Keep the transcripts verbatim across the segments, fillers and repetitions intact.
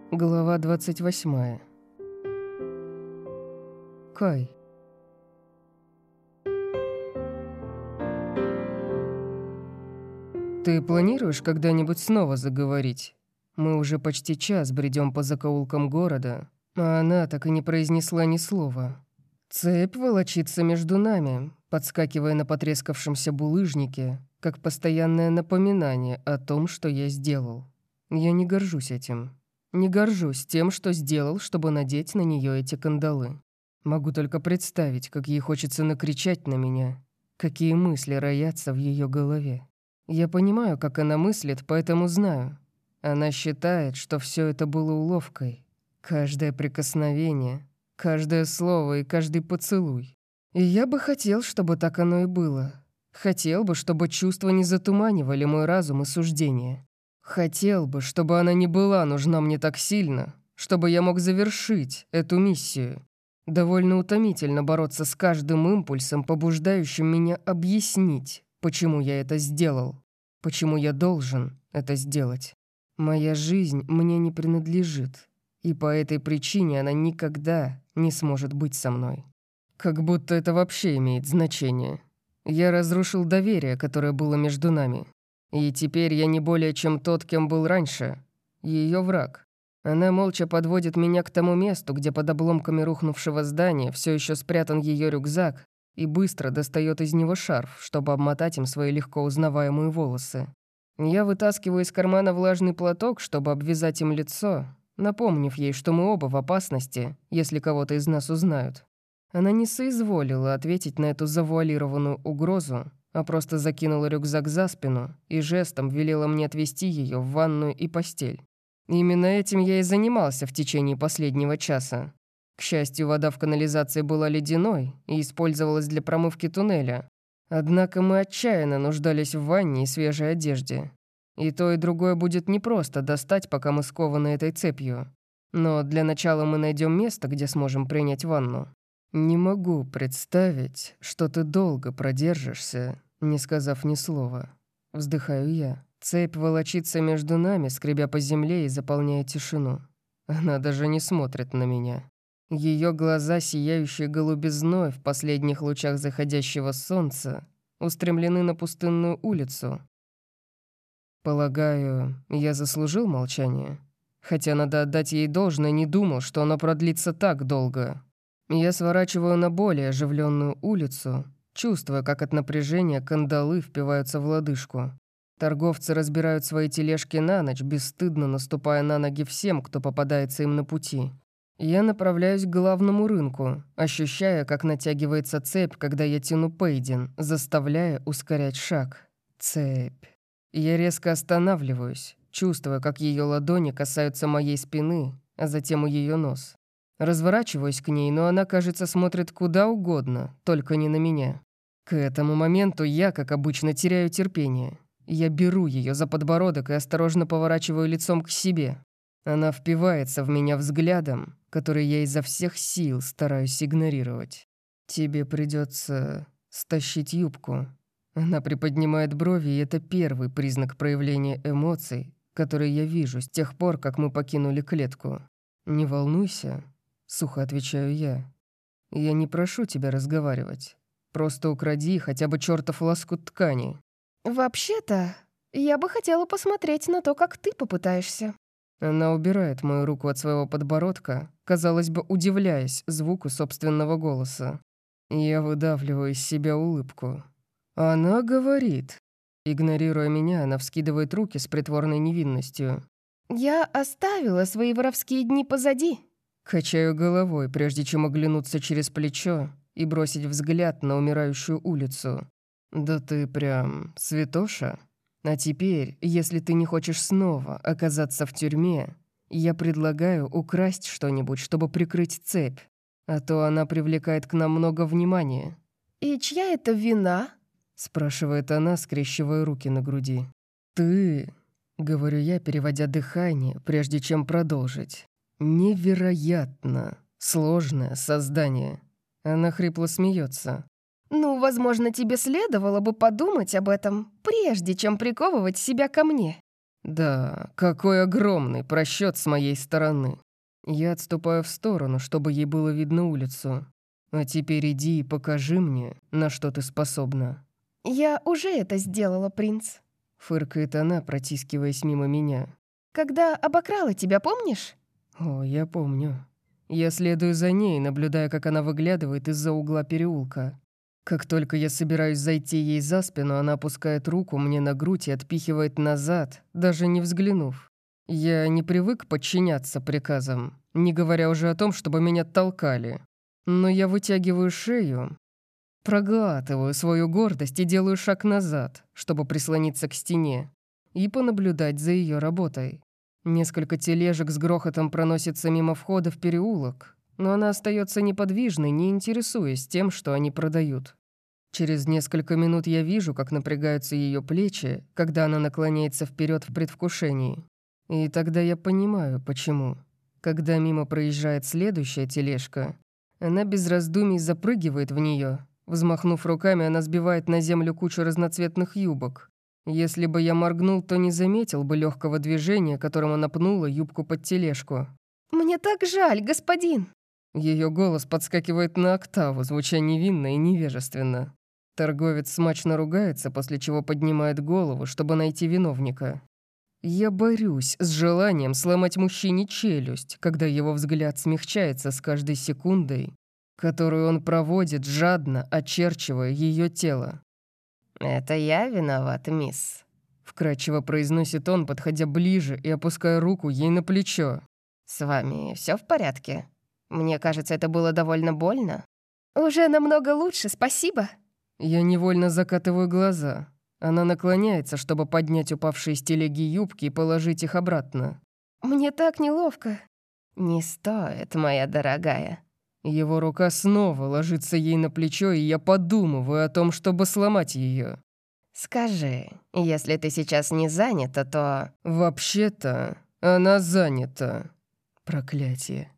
Глава двадцать восьмая. Кай. Ты планируешь когда-нибудь снова заговорить? Мы уже почти час бредем по закоулкам города, а она так и не произнесла ни слова. Цепь волочится между нами, подскакивая на потрескавшемся булыжнике, как постоянное напоминание о том, что я сделал. Я не горжусь этим. Не горжусь тем, что сделал, чтобы надеть на нее эти кандалы. Могу только представить, как ей хочется накричать на меня, какие мысли роятся в ее голове. Я понимаю, как она мыслит, поэтому знаю. Она считает, что все это было уловкой. Каждое прикосновение, каждое слово и каждый поцелуй. И я бы хотел, чтобы так оно и было. Хотел бы, чтобы чувства не затуманивали мой разум и суждения. Хотел бы, чтобы она не была нужна мне так сильно, чтобы я мог завершить эту миссию. Довольно утомительно бороться с каждым импульсом, побуждающим меня объяснить, почему я это сделал, почему я должен это сделать. Моя жизнь мне не принадлежит, и по этой причине она никогда не сможет быть со мной. Как будто это вообще имеет значение. Я разрушил доверие, которое было между нами. И теперь я не более чем тот, кем был раньше. Ее враг. Она молча подводит меня к тому месту, где под обломками рухнувшего здания все еще спрятан ее рюкзак, и быстро достает из него шарф, чтобы обмотать им свои легко узнаваемые волосы. Я вытаскиваю из кармана влажный платок, чтобы обвязать им лицо, напомнив ей, что мы оба в опасности, если кого-то из нас узнают. Она не соизволила ответить на эту завуалированную угрозу, а просто закинула рюкзак за спину и жестом велела мне отвезти ее в ванную и постель. Именно этим я и занимался в течение последнего часа. К счастью, вода в канализации была ледяной и использовалась для промывки туннеля. Однако мы отчаянно нуждались в ванне и свежей одежде. И то, и другое будет непросто достать, пока мы скованы этой цепью. Но для начала мы найдем место, где сможем принять ванну. Не могу представить, что ты долго продержишься, не сказав ни слова. Вздыхаю я. Цепь волочится между нами, скребя по земле и заполняя тишину. Она даже не смотрит на меня. Ее глаза, сияющие голубизной в последних лучах заходящего солнца, устремлены на пустынную улицу. Полагаю, я заслужил молчание. Хотя, надо отдать ей должное, не думал, что оно продлится так долго. Я сворачиваю на более оживленную улицу, чувствуя, как от напряжения кандалы впиваются в лодыжку. Торговцы разбирают свои тележки на ночь, бесстыдно наступая на ноги всем, кто попадается им на пути. Я направляюсь к главному рынку, ощущая, как натягивается цепь, когда я тяну Пейден, заставляя ускорять шаг. Цепь. Я резко останавливаюсь, чувствуя, как ее ладони касаются моей спины, а затем и ее нос. Разворачиваюсь к ней, но она, кажется, смотрит куда угодно, только не на меня. К этому моменту я, как обычно, теряю терпение. Я беру ее за подбородок и осторожно поворачиваю лицом к себе. Она впивается в меня взглядом, который я изо всех сил стараюсь игнорировать. «Тебе придется стащить юбку». Она приподнимает брови, и это первый признак проявления эмоций, которые я вижу с тех пор, как мы покинули клетку. «Не волнуйся», — сухо отвечаю я. «Я не прошу тебя разговаривать. Просто укради хотя бы чертов лоскут ткани». «Вообще-то, я бы хотела посмотреть на то, как ты попытаешься». Она убирает мою руку от своего подбородка, казалось бы, удивляясь звуку собственного голоса. Я выдавливаю из себя улыбку. «Она говорит». Игнорируя меня, она вскидывает руки с притворной невинностью. «Я оставила свои воровские дни позади». Качаю головой, прежде чем оглянуться через плечо и бросить взгляд на умирающую улицу. «Да ты прям святоша. А теперь, если ты не хочешь снова оказаться в тюрьме, я предлагаю украсть что-нибудь, чтобы прикрыть цепь, а то она привлекает к нам много внимания». «И чья это вина?» — спрашивает она, скрещивая руки на груди. «Ты...» — говорю я, переводя дыхание, прежде чем продолжить. «Невероятно сложное создание». Она хрипло смеется. «Ну, возможно, тебе следовало бы подумать об этом, прежде чем приковывать себя ко мне». Да, какой огромный просчет с моей стороны. Я отступаю в сторону, чтобы ей было видно улицу. А теперь иди и покажи мне, на что ты способна. «Я уже это сделала, принц. Фыркает она, протискиваясь мимо меня. Когда обокрала тебя, помнишь?» О, я помню. Я следую за ней, наблюдая, как она выглядывает из-за угла переулка. Как только я собираюсь зайти ей за спину, она опускает руку мне на грудь и отпихивает назад, даже не взглянув. Я не привык подчиняться приказам, не говоря уже о том, чтобы меня толкали. Но я вытягиваю шею, проглатываю свою гордость и делаю шаг назад, чтобы прислониться к стене и понаблюдать за ее работой. Несколько тележек с грохотом проносятся мимо входа в переулок, но она остается неподвижной, не интересуясь тем, что они продают. Через несколько минут я вижу, как напрягаются ее плечи, когда она наклоняется вперед в предвкушении. И тогда я понимаю, почему. Когда мимо проезжает следующая тележка, она без раздумий запрыгивает в нее. Взмахнув руками, она сбивает на землю кучу разноцветных юбок. Если бы я моргнул, то не заметил бы легкого движения, которым она пнула юбку под тележку. «Мне так жаль, господин!» Ее голос подскакивает на октаву, звуча невинно и невежественно. Торговец смачно ругается, после чего поднимает голову, чтобы найти виновника. Я борюсь с желанием сломать мужчине челюсть, когда его взгляд смягчается с каждой секундой, которую он проводит, жадно очерчивая ее тело. «Это я виноват, мисс», — вкрадчиво произносит он, подходя ближе и опуская руку ей на плечо. «С вами все в порядке? Мне кажется, это было довольно больно». «Уже намного лучше, спасибо». Я невольно закатываю глаза. Она наклоняется, чтобы поднять упавшие с телеги юбки и положить их обратно. «Мне так неловко». «Не стоит, моя дорогая». Его рука снова ложится ей на плечо, и я подумываю о том, чтобы сломать ее. «Скажи, если ты сейчас не занята, то...» «Вообще-то, она занята». Проклятие.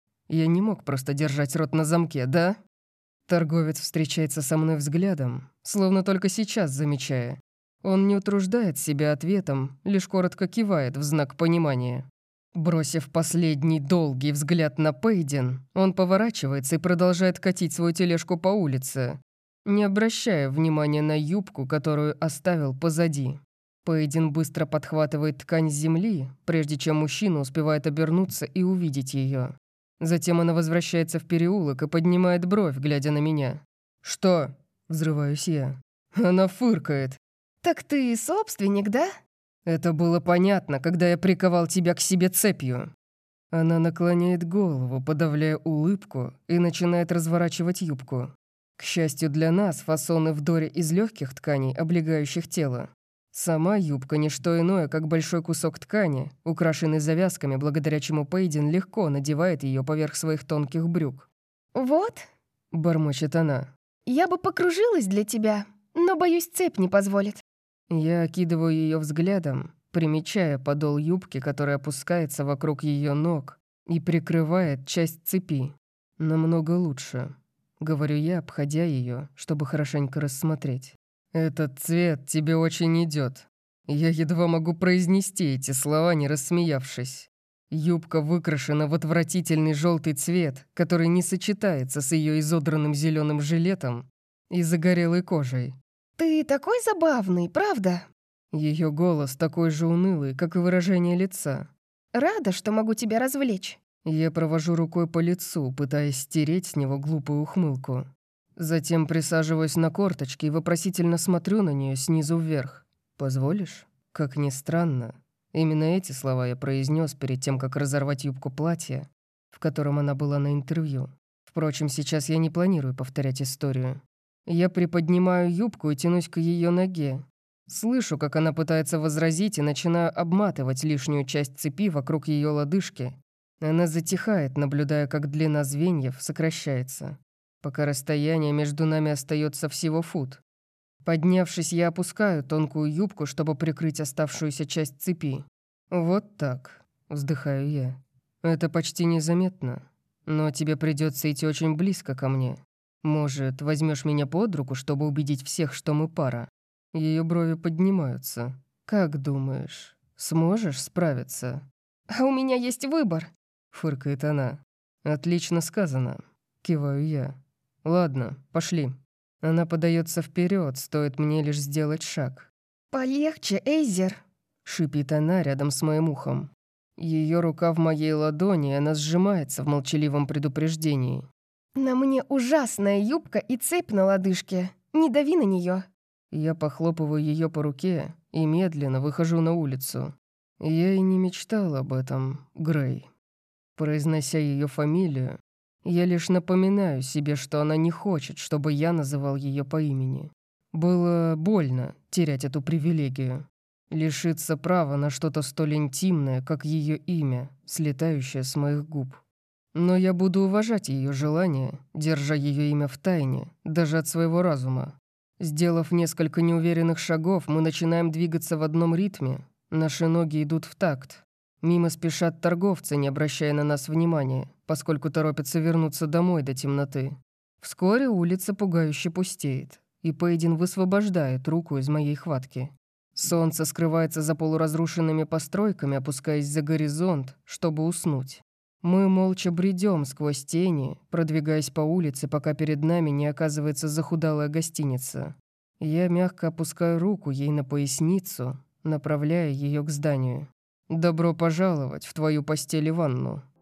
Я не мог просто держать рот на замке, да? Торговец встречается со мной взглядом, словно только сейчас замечая. Он не утруждает себя ответом, лишь коротко кивает в знак понимания. Бросив последний долгий взгляд на Пейден, он поворачивается и продолжает катить свою тележку по улице, не обращая внимания на юбку, которую оставил позади. Пейден быстро подхватывает ткань с земли, прежде чем мужчина успевает обернуться и увидеть ее. Затем она возвращается в переулок и поднимает бровь, глядя на меня. «Что?» – взрываюсь я. Она фыркает. «Так ты собственник, да?» «Это было понятно, когда я приковал тебя к себе цепью». Она наклоняет голову, подавляя улыбку, и начинает разворачивать юбку. К счастью для нас, фасоны в доре из легких тканей, облегающих тело. Сама юбка – не что иное, как большой кусок ткани, украшенный завязками, благодаря чему Пейден легко надевает ее поверх своих тонких брюк. «Вот», – бормочет она. «Я бы покружилась для тебя, но, боюсь, цепь не позволит». Я окидываю ее взглядом, примечая подол юбки, который опускается вокруг ее ног и прикрывает часть цепи. «Намного лучше», — говорю я, обходя ее, чтобы хорошенько рассмотреть. «Этот цвет тебе очень идет. Я едва могу произнести эти слова, не рассмеявшись. Юбка выкрашена в отвратительный желтый цвет, который не сочетается с ее изодранным зеленым жилетом и загорелой кожей. «Ты такой забавный, правда?» Ее голос такой же унылый, как и выражение лица. «Рада, что могу тебя развлечь». Я провожу рукой по лицу, пытаясь стереть с него глупую ухмылку. Затем присаживаюсь на корточки и вопросительно смотрю на нее снизу вверх. «Позволишь?» Как ни странно, именно эти слова я произнес перед тем, как разорвать юбку платья, в котором она была на интервью. Впрочем, сейчас я не планирую повторять историю. Я приподнимаю юбку и тянусь к ее ноге. Слышу, как она пытается возразить, и начинаю обматывать лишнюю часть цепи вокруг ее лодыжки. Она затихает, наблюдая, как длина звеньев сокращается, пока расстояние между нами остается всего фут. Поднявшись, я опускаю тонкую юбку, чтобы прикрыть оставшуюся часть цепи. «Вот так», — вздыхаю я. «Это почти незаметно, но тебе придется идти очень близко ко мне. Может, возьмешь меня под руку, чтобы убедить всех, что мы пара?» Ее брови поднимаются. «Как думаешь, Сможешь справиться?» «А у меня есть выбор», — фыркает она. «Отлично сказано», — киваю я. «Ладно, пошли». Она подается вперед, стоит мне лишь сделать шаг. «Полегче, Эйзер», — шипит она рядом с моим ухом. Ее рука в моей ладони, и она сжимается в молчаливом предупреждении. «На мне ужасная юбка и цепь на лодыжке. Не дави на нее. Я похлопываю ее по руке и медленно выхожу на улицу. Я и не мечтал об этом, Грей. Произнося ее фамилию, я лишь напоминаю себе, что она не хочет, чтобы я называл ее по имени. Было больно терять эту привилегию. Лишиться права на что-то столь интимное, как ее имя, слетающее с моих губ. Но я буду уважать ее желание, держа ее имя в тайне, даже от своего разума. Сделав несколько неуверенных шагов, мы начинаем двигаться в одном ритме. Наши ноги идут в такт. Мимо спешат торговцы, не обращая на нас внимания, поскольку торопятся вернуться домой до темноты. Вскоре улица пугающе пустеет, и Пейдин высвобождает руку из моей хватки. Солнце скрывается за полуразрушенными постройками, опускаясь за горизонт, чтобы уснуть. Мы молча бредем сквозь тени, продвигаясь по улице, пока перед нами не оказывается захудалая гостиница. Я мягко опускаю руку ей на поясницу, направляя ее к зданию. «Добро пожаловать в твою постель и ванну»,